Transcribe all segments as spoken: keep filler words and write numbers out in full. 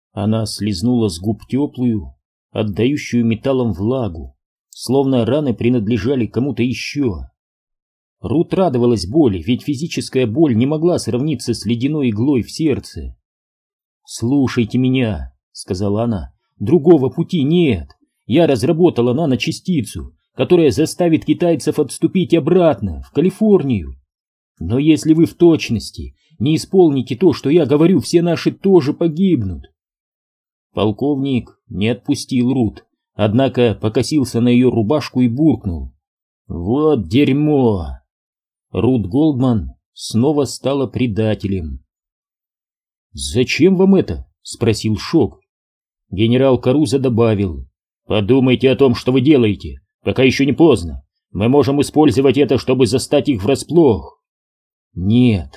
Она слизнула с губ теплую, отдающую металлом влагу, словно раны принадлежали кому-то еще. Рут радовалась боли, ведь физическая боль не могла сравниться с ледяной иглой в сердце. «Слушайте меня», — сказала она, — «другого пути нет. Я разработала наночастицу, которая заставит китайцев отступить обратно, в Калифорнию. Но если вы в точности не исполните то, что я говорю, все наши тоже погибнут». Полковник не отпустил Рут, однако покосился на ее рубашку и буркнул: «Вот дерьмо!» Рут Голдман снова стала предателем. «Зачем вам это?» — спросил Шок. Генерал Карузо добавил: «Подумайте о том, что вы делаете, пока еще не поздно. Мы можем использовать это, чтобы застать их врасплох». «Нет».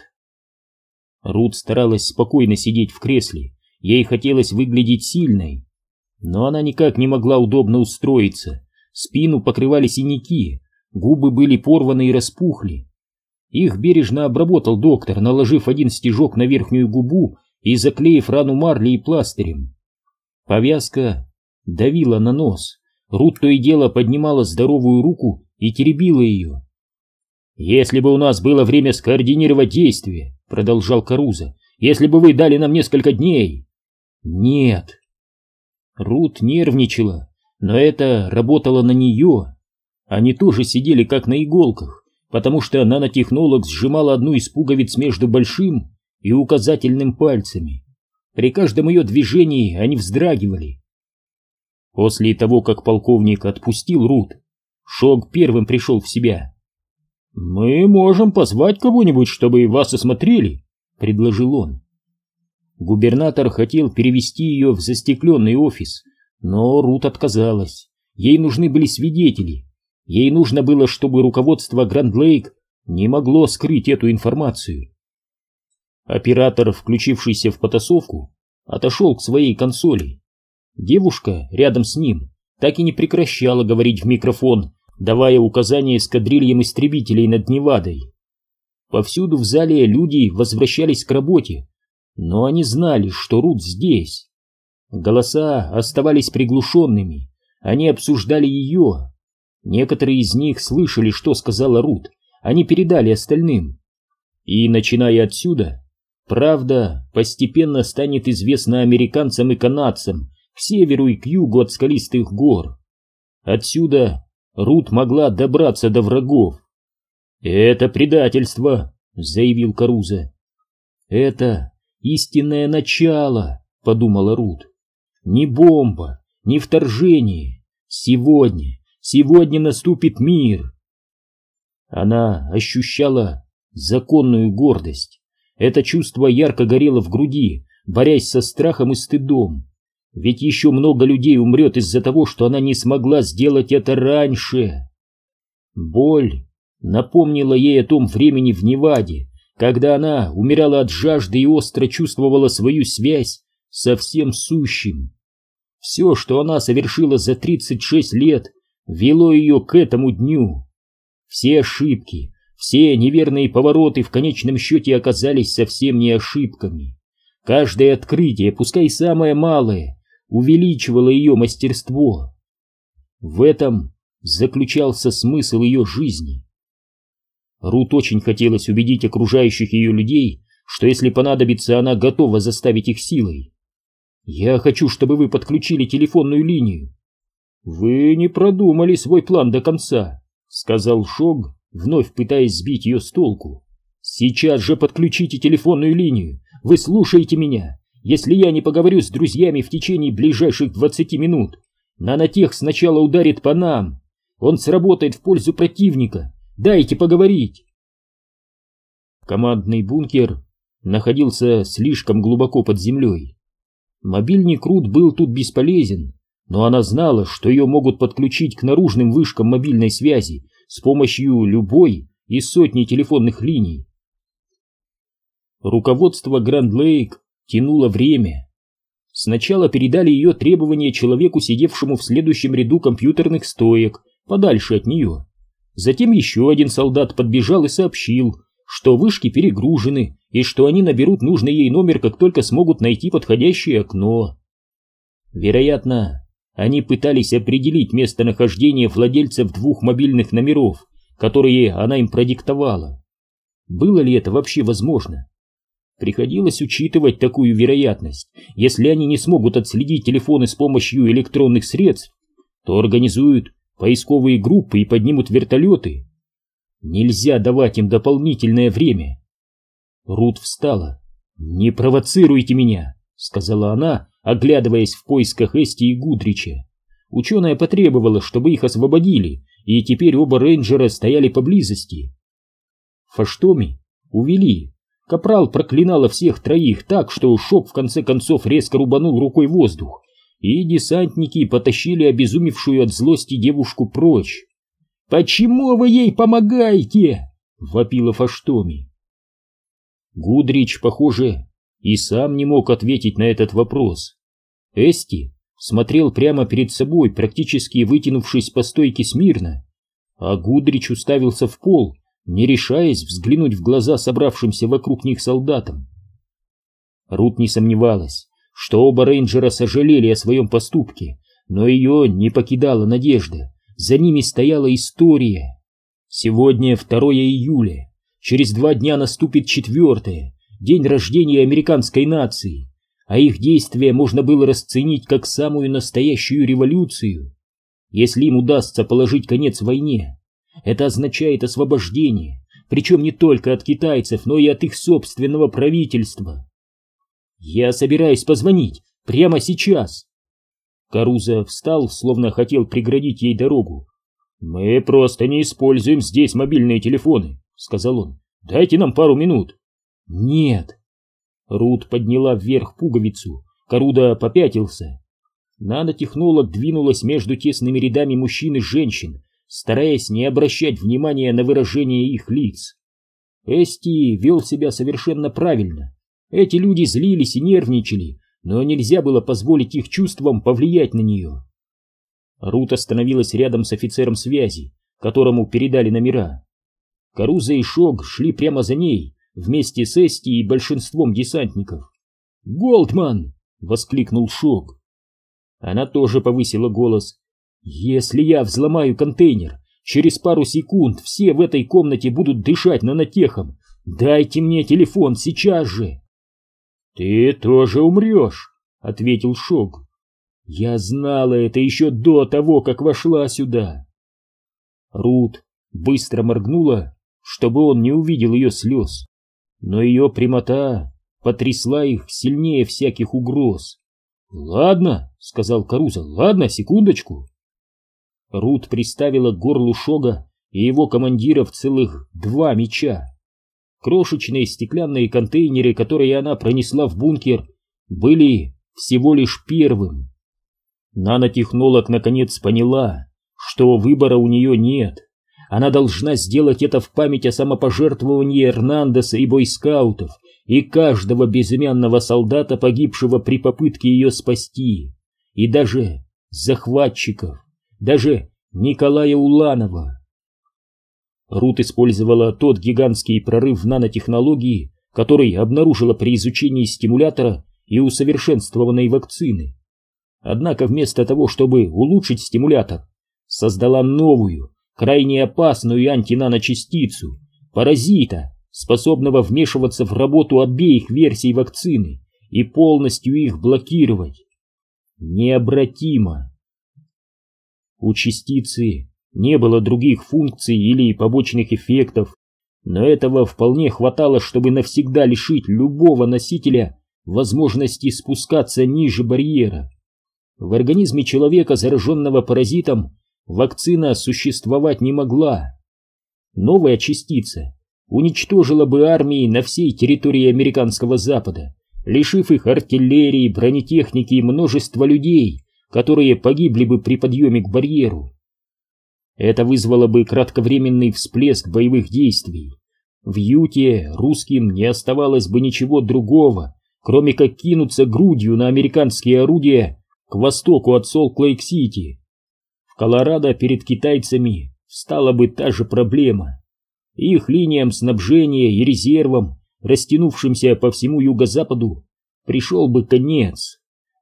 Рут старалась спокойно сидеть в кресле, ей хотелось выглядеть сильной, но она никак не могла удобно устроиться, спину покрывали синяки, губы были порваны и распухли. Их бережно обработал доктор, наложив один стежок на верхнюю губу и заклеив рану марлей и пластырем. Повязка давила на нос. Рут то и дело поднимала здоровую руку и теребила ее. «Если бы у нас было время скоординировать действия, — продолжал Карузо, — если бы вы дали нам несколько дней...» «Нет». Рут нервничала, но это работало на нее. Они тоже сидели как на иголках, потому что нанотехнолог сжимала одну из пуговиц между большим и указательным пальцами. При каждом ее движении они вздрагивали. После того, как полковник отпустил Рут, Шок первым пришел в себя. «Мы можем позвать кого-нибудь, чтобы вас осмотрели», — предложил он. Губернатор хотел перевести ее в застекленный офис, но Рут отказалась. Ей нужны были свидетели. Ей нужно было, чтобы руководство Гранд-Лейк не могло скрыть эту информацию. Оператор, включившийся в потасовку, отошел к своей консоли. Девушка рядом с ним так и не прекращала говорить в микрофон, давая указания эскадрильям истребителей над Невадой. Повсюду в зале люди возвращались к работе, но они знали, что Рут здесь. Голоса оставались приглушенными, они обсуждали ее. Некоторые из них слышали, что сказала Рут, они передали остальным. И, начиная отсюда, правда постепенно станет известна американцам и канадцам к северу и к югу от скалистых гор. Отсюда Рут могла добраться до врагов. «Это предательство», — заявил Карузо. «Это истинное начало», — подумала Рут. «Не бомба, не вторжение. Сегодня, сегодня наступит мир». Она ощущала законную гордость. Это чувство ярко горело в груди, борясь со страхом и стыдом. Ведь еще много людей умрет из-за того, что она не смогла сделать это раньше. Боль напомнила ей о том времени в Неваде, когда она умирала от жажды и остро чувствовала свою связь со всем сущим. Все, что она совершила за тридцать шесть лет, вело ее к этому дню. Все ошибки, все неверные повороты в конечном счете оказались совсем не ошибками. Каждое открытие, пускай самое малое, увеличивало ее мастерство. В этом заключался смысл ее жизни. Рут очень хотелось убедить окружающих ее людей, что если понадобится, она готова заставить их силой. «Я хочу, чтобы вы подключили телефонную линию». «Вы не продумали свой план до конца», — сказал Шог, вновь пытаясь сбить ее с толку. «Сейчас же подключите телефонную линию. Вы слушаете меня? Если я не поговорю с друзьями в течение ближайших двадцати минут, нанотех сначала ударит по нам. Он сработает в пользу противника. Дайте поговорить». Командный бункер находился слишком глубоко под землей. Мобильник Рут был тут бесполезен, но она знала, что ее могут подключить к наружным вышкам мобильной связи с помощью любой из сотни телефонных линий. Руководство Гранд-Лейк тянуло время. Сначала передали ее требования человеку, сидевшему в следующем ряду компьютерных стоек, подальше от нее. Затем еще один солдат подбежал и сообщил, что вышки перегружены и что они наберут нужный ей номер, как только смогут найти подходящее окно. Вероятно, они пытались определить местонахождение владельцев двух мобильных номеров, которые она им продиктовала. Было ли это вообще возможно? Приходилось учитывать такую вероятность. Если они не смогут отследить телефоны с помощью электронных средств, то организуют поисковые группы и поднимут вертолеты. Нельзя давать им дополнительное время. Рут встала. «Не провоцируйте меня», — сказала она, оглядываясь в поисках Эсти и Гудрича. Ученая потребовала, чтобы их освободили, и теперь оба рейнджера стояли поблизости. Фаштоми увели. Капрал проклинала всех троих так, что Шок в конце концов резко рубанул рукой воздух, и десантники потащили обезумевшую от злости девушку прочь. «Почему вы ей помогаете?» — вопила Фаштоми. Гудрич, похоже, и сам не мог ответить на этот вопрос. Эсти смотрел прямо перед собой, практически вытянувшись по стойке смирно, а Гудрич уставился в пол, не решаясь взглянуть в глаза собравшимся вокруг них солдатам. Рут не сомневалась, что оба рейнджера сожалели о своем поступке, но ее не покидала надежда. За ними стояла история. Сегодня второе июля. Через два дня наступит четвертое, день рождения американской нации, а их действия можно было расценить как самую настоящую революцию. Если им удастся положить конец войне, это означает освобождение, причем не только от китайцев, но и от их собственного правительства. «Я собираюсь позвонить прямо сейчас». Карузо встал, словно хотел преградить ей дорогу. «Мы просто не используем здесь мобильные телефоны», — сказал он. «Дайте нам пару минут». «Нет». Рут подняла вверх пуговицу, Карузо попятился. Нанотехнолог двинулась между тесными рядами мужчин и женщин, стараясь не обращать внимания на выражение их лиц. Эсти вел себя совершенно правильно. Эти люди злились и нервничали, но нельзя было позволить их чувствам повлиять на нее. Рут остановилась рядом с офицером связи, которому передали номера. Карузо и Шок шли прямо за ней, вместе с Эсти и большинством десантников. «Голдман!» — воскликнул Шок. Она тоже повысила голос. «Если я взломаю контейнер, через пару секунд все в этой комнате будут дышать нанотехом. Дайте мне телефон сейчас же!» «Ты тоже умрешь», — ответил Шок. «Я знала это еще до того, как вошла сюда». Рут быстро моргнула, чтобы он не увидел ее слез, но ее прямота потрясла их сильнее всяких угроз. «Ладно», — сказал Карузо, — «ладно, секундочку». Рут приставила к горлу Шога и его командиров целых два меча. Крошечные стеклянные контейнеры, которые она пронесла в бункер, были всего лишь первым. Нанотехнолог наконец поняла, что выбора у нее нет. Она должна сделать это в память о самопожертвовании Эрнандеса и бойскаутов, и каждого безымянного солдата, погибшего при попытке ее спасти, и даже захватчиков, даже Николая Уланова. Рут использовала тот гигантский прорыв в нанотехнологии, который обнаружила при изучении стимулятора и усовершенствованной вакцины. Однако вместо того, чтобы улучшить стимулятор, создала новую, крайне опасную антинаночастицу, паразита, способного вмешиваться в работу обеих версий вакцины и полностью их блокировать. Необратимо. У частицы не было других функций или побочных эффектов, но этого вполне хватало, чтобы навсегда лишить любого носителя возможности спускаться ниже барьера. В организме человека, зараженного паразитом, вакцина существовать не могла. Новая частица уничтожила бы армии на всей территории американского Запада, лишив их артиллерии, бронетехники и множества людей, которые погибли бы при подъеме к барьеру. Это вызвало бы кратковременный всплеск боевых действий. В Юте русским не оставалось бы ничего другого, кроме как кинуться грудью на американские орудия к востоку от Солт-Лейк-Сити. В Колорадо перед китайцами стала бы та же проблема. Их линиям снабжения и резервам, растянувшимся по всему юго-западу, пришел бы конец.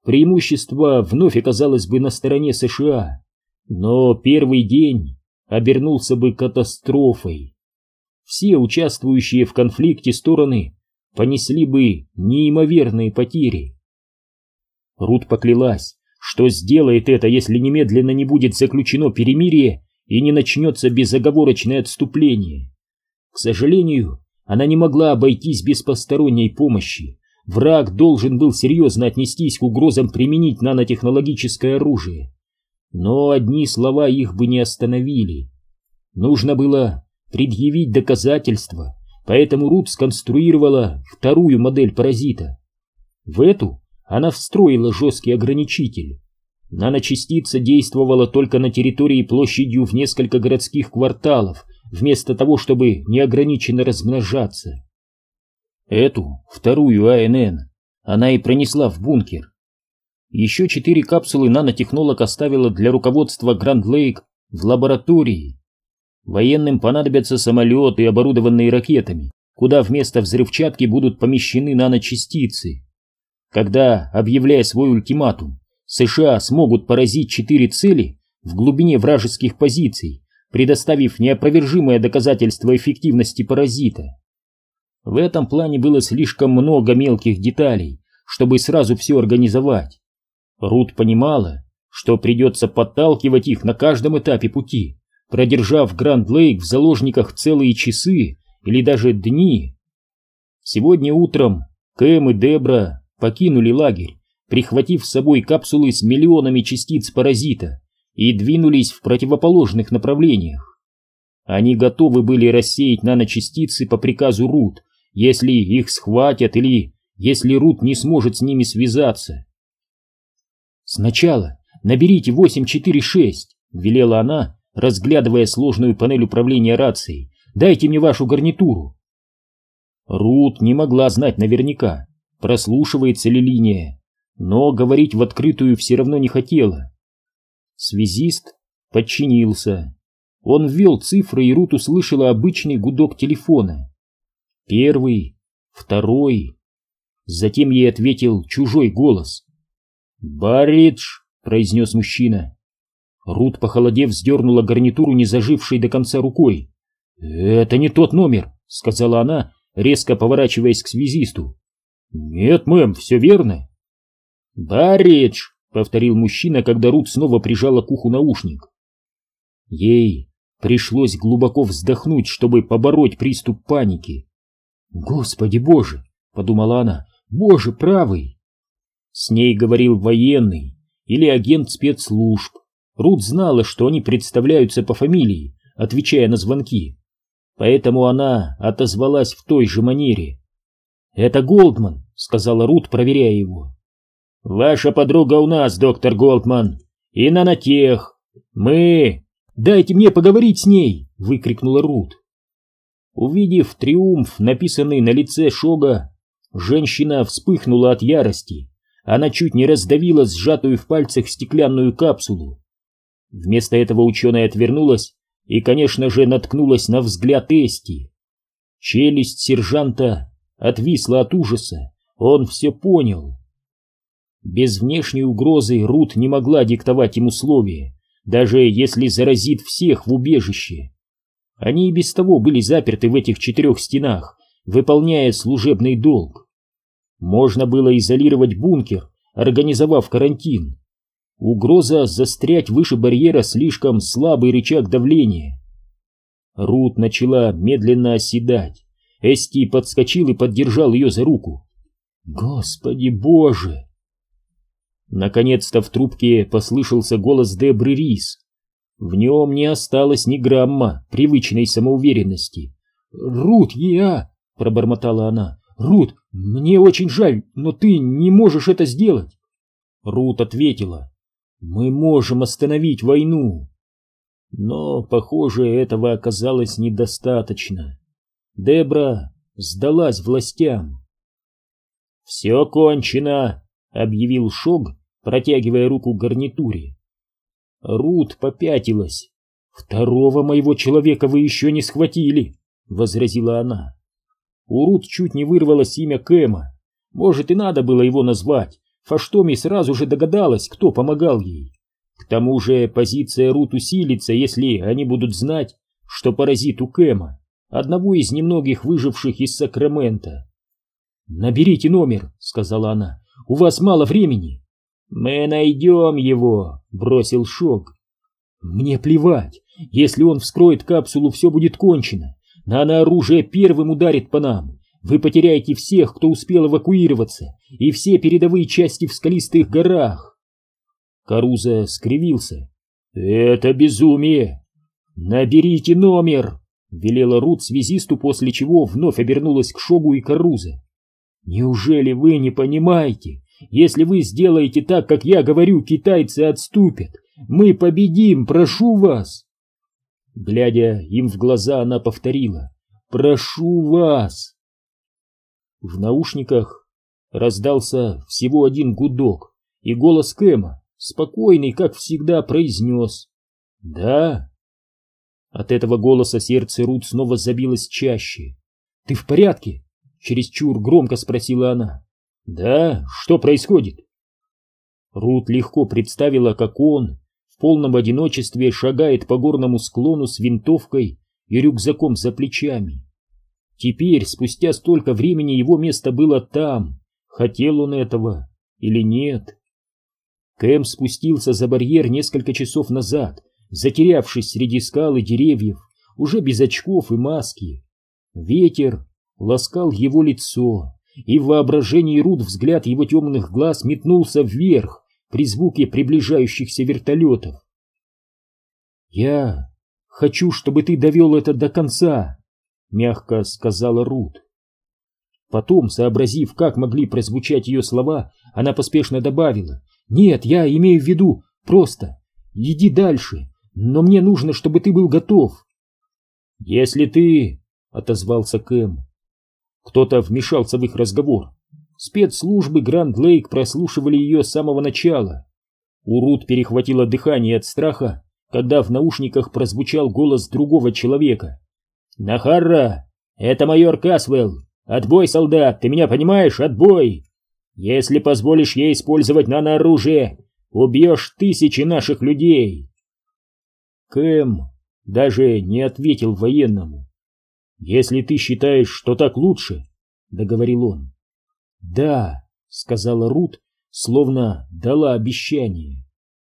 преимущество вновь оказалось бы на стороне США, но первый день обернулся бы катастрофой. Все участвующие в конфликте стороны понесли бы неимоверные потери. Рут поклялась, что сделает это, если немедленно не будет заключено перемирие и не начнется безоговорочное отступление. К сожалению, она не могла обойтись без посторонней помощи. Враг должен был серьезно отнестись к угрозам применить нанотехнологическое оружие. Но одни слова их бы не остановили. Нужно было предъявить доказательства, поэтому Рут сконструировала вторую модель паразита. В эту она встроила жесткий ограничитель. Наночастица действовала только на территории площадью в несколько городских кварталов, вместо того, чтобы неограниченно размножаться. Эту, вторую А Н Н, она и пронесла в бункер. Еще четыре капсулы нанотехнолог оставила для руководства Гранд Лейк в лаборатории. Военным понадобятся самолеты, оборудованные ракетами, куда вместо взрывчатки будут помещены наночастицы. Когда, объявляя свой ультиматум, США смогут поразить четыре цели в глубине вражеских позиций, предоставив неопровержимое доказательство эффективности паразита. В этом плане было слишком много мелких деталей, чтобы сразу все организовать. Рут понимала, что придется подталкивать их на каждом этапе пути, продержав Гранд Лейк в заложниках целые часы или даже дни. Сегодня утром Кэм и Дебра покинули лагерь, прихватив с собой капсулы с миллионами частиц паразита, и двинулись в противоположных направлениях. Они готовы были рассеять наночастицы по приказу Рут, если их схватят или если Рут не сможет с ними связаться. «Сначала наберите восемь четыре шесть», — велела она, разглядывая сложную панель управления рацией. «Дайте мне вашу гарнитуру». Рут не могла знать наверняка, прослушивается ли линия, но говорить в открытую все равно не хотела. Связист подчинился. Он ввел цифры, и Рут услышала обычный гудок телефона. Первый, второй. Затем ей ответил чужой голос. «Барридж», — произнес мужчина. Рут, похолодев, сдернула гарнитуру, не зажившей до конца рукой. «Это не тот номер», — сказала она, резко поворачиваясь к связисту. «Нет, мэм, все верно». «Барридж», — повторил мужчина, когда Рут снова прижала к уху наушник. Ей пришлось глубоко вздохнуть, чтобы побороть приступ паники. «Господи боже!» — подумала она. «Боже правый!» С ней говорил военный или агент спецслужб. Рут знала, что они представляются по фамилии, отвечая на звонки. Поэтому она отозвалась в той же манере. «Это Голдман», — сказала Рут, проверяя его. «Ваша подруга у нас, доктор Голдман, и нанотех. Мы...» «Дайте мне поговорить с ней!» — выкрикнула Рут. Увидев триумф, написанный на лице Шога, женщина вспыхнула от ярости. Она чуть не раздавила сжатую в пальцах стеклянную капсулу. Вместо этого ученая отвернулась и, конечно же, наткнулась на взгляд Эсти. Челюсть сержанта отвисла от ужаса. Он все понял. Без внешней угрозы Рут не могла диктовать им условия, даже если заразит всех в убежище. Они и без того были заперты в этих четырех стенах, выполняя служебный долг. Можно было изолировать бункер, организовав карантин. Угроза застрять выше барьера — слишком слабый рычаг давления. Рут начала медленно оседать. Эсти подскочил и поддержал ее за руку. «Господи боже!» Наконец-то в трубке послышался голос Дебры Рис. В нем не осталось ни грамма привычной самоуверенности. «Рут, я...» — пробормотала она. «Рут, мне очень жаль, но ты не можешь это сделать». Рут ответила: «Мы можем остановить войну». Но, похоже, этого оказалось недостаточно. Дебра сдалась властям. «Все кончено», — объявил Шог, протягивая руку к гарнитуре. Рут попятилась. «Второго моего человека вы еще не схватили», — возразила она. У Рут чуть не вырвалось имя Кэма. Может, и надо было его назвать, Фаштоми сразу же догадалась, кто помогал ей. К тому же позиция Рут усилится, если они будут знать, что паразит у Кэма, одного из немногих выживших из Сакрамента. «Наберите номер», — сказала она, — «у вас мало времени». «Мы найдем его», — бросил Шок. «Мне плевать, если он вскроет капсулу, все будет кончено. Нанооружие первым ударит по нам. Вы потеряете всех, кто успел эвакуироваться, и все передовые части в скалистых горах». Каруза скривился. «Это безумие!» «Наберите номер!» — велела Рут связисту, после чего вновь обернулась к Шогу и Карузе. «Неужели вы не понимаете? Если вы сделаете так, как я говорю, китайцы отступят. Мы победим, прошу вас!» Глядя им в глаза, она повторила: «Прошу вас!» В наушниках раздался всего один гудок, и голос Кэма, спокойный, как всегда, произнес: «Да». От этого голоса сердце Рут снова забилось чаще. «Ты в порядке?» — чересчур громко спросила она. «Да, что происходит?» Рут легко представила, как он в полном одиночестве шагает по горному склону с винтовкой и рюкзаком за плечами. Теперь, спустя столько времени, его место было там, хотел он этого или нет. Кэм спустился за барьер несколько часов назад, затерявшись среди скал и деревьев, уже без очков и маски. Ветер ласкал его лицо, и в воображении Рут взгляд его темных глаз метнулся вверх при звуке приближающихся вертолетов. «Я хочу, чтобы ты довел это до конца», — мягко сказала Рут. Потом, сообразив, как могли прозвучать ее слова, она поспешно добавила: «Нет, я имею в виду просто иди дальше, но мне нужно, чтобы ты был готов». «Если ты...» — отозвался Кэм. Кто-то вмешался в их разговор. Спецслужбы Гранд-Лейк прослушивали ее с самого начала. У Рут перехватило дыхание от страха, когда в наушниках прозвучал голос другого человека. «Нахарра, это майор Касвелл. Отбой, солдат, ты меня понимаешь? Отбой! Если позволишь ей использовать нанооружие, убьешь тысячи наших людей!» Кэм даже не ответил военному. «Если ты считаешь, что так лучше», — договорил он. «Да», — сказала Рут, словно дала обещание.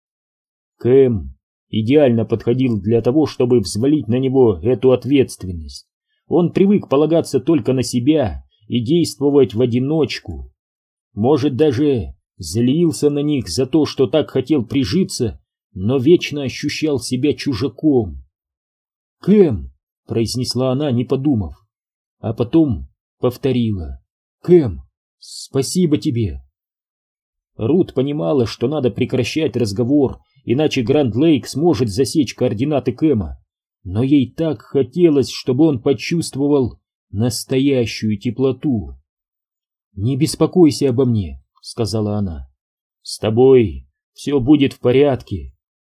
Кэм идеально подходил для того, чтобы взвалить на него эту ответственность. Он привык полагаться только на себя и действовать в одиночку. Может, даже злился на них за то, что так хотел прижиться, но вечно ощущал себя чужаком. «Кэм», — произнесла она, не подумав, а потом повторила: «Кэм, спасибо тебе». Рут понимала, что надо прекращать разговор, иначе Гранд-Лейк сможет засечь координаты Кэма, но ей так хотелось, чтобы он почувствовал настоящую теплоту. «Не беспокойся обо мне», — сказала она. «С тобой все будет в порядке».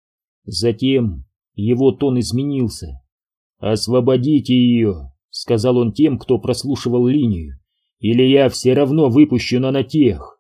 Затем его тон изменился. «Освободите ее», — сказал он тем, кто прослушивал линию, — «или я все равно выпущу нанотех».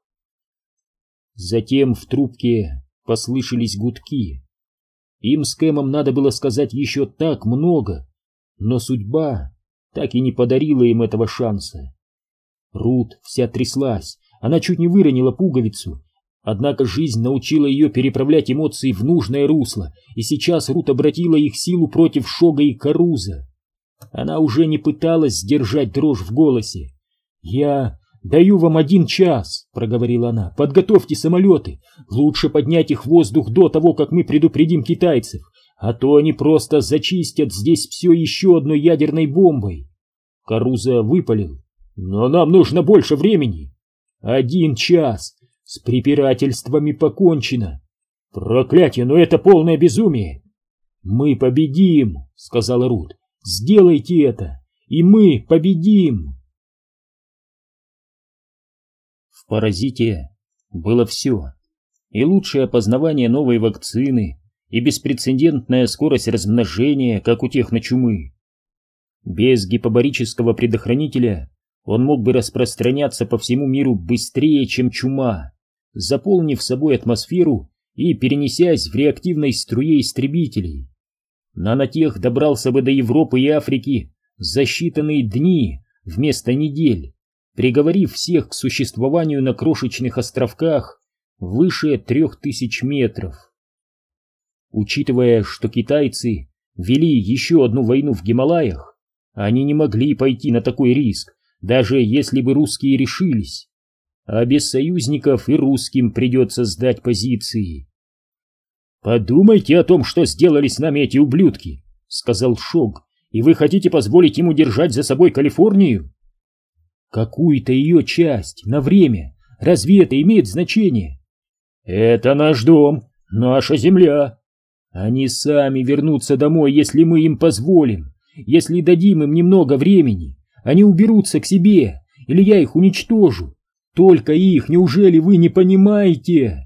Затем в трубке послышались гудки. Им с Кэмом надо было сказать еще так много, но судьба так и не подарила им этого шанса. Рут вся тряслась, она чуть не выронила пуговицу, однако жизнь научила ее переправлять эмоции в нужное русло, и сейчас Рут обратила их силу против Шога и Каруза. Она уже не пыталась сдержать дрожь в голосе. «Я даю вам один час», — проговорила она, — «подготовьте самолеты, лучше поднять их в воздух до того, как мы предупредим китайцев, а то они просто зачистят здесь все еще одной ядерной бомбой». Каруза выпалил: «Но нам нужно больше времени». «Один час. С препирательствами покончено». «Проклятие, но это полное безумие». «Мы победим», — сказала Рут. «Сделайте это, и мы победим». В «Паразите» было все. И лучшее опознавание новой вакцины, и беспрецедентная скорость размножения, как у техночумы. Без гипобарического предохранителя он мог бы распространяться по всему миру быстрее, чем чума. заполнив собой атмосферу и перенесясь в реактивной струе истребителей. Нанотех добрался бы до Европы и Африки за считанные дни вместо недель, приговорив всех к существованию на крошечных островках выше трех тысяч метров. Учитывая, что китайцы вели еще одну войну в Гималаях, они не могли пойти на такой риск, даже если бы русские решились. А без союзников и русским придется сдать позиции. «Подумайте о том, что сделали с нами эти ублюдки», — сказал Шог, — «и вы хотите позволить им удержать за собой Калифорнию?» «Какую-то ее часть, на время. Разве это имеет значение?» «Это наш дом, наша земля. Они сами вернутся домой, если мы им позволим. Если дадим им немного времени, они уберутся к себе, или я их уничтожу. Только их, неужели вы не понимаете?»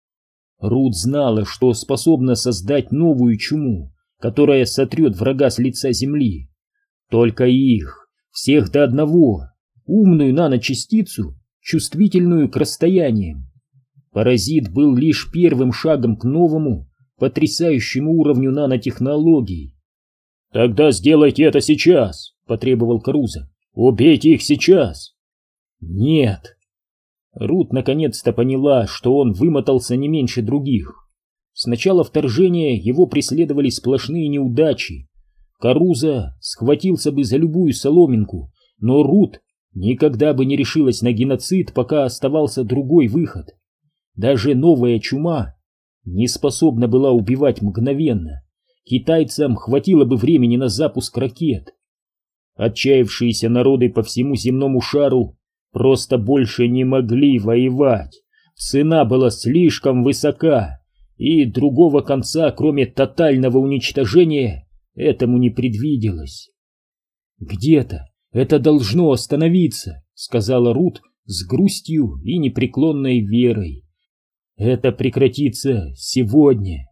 Рут знала, что способна создать новую чуму, которая сотрет врага с лица земли. Только их, всех до одного, умную наночастицу, чувствительную к расстояниям. Паразит был лишь первым шагом к новому, потрясающему уровню нанотехнологий. «Тогда сделайте это сейчас», — потребовал Карузо. «Убейте их сейчас». «Нет». Рут наконец-то поняла, что он вымотался не меньше других. С начала вторжения его преследовали сплошные неудачи. Карузо схватился бы за любую соломинку, но Рут никогда бы не решилась на геноцид, пока оставался другой выход. Даже новая чума не способна была убивать мгновенно. Китайцам хватило бы времени на запуск ракет. Отчаявшиеся народы по всему земному шару просто больше не могли воевать. Цена была слишком высока, и другого конца, кроме тотального уничтожения, этому не предвиделось. «Где-то это должно остановиться», — сказала Рут с грустью и непреклонной верой. «Это прекратится сегодня».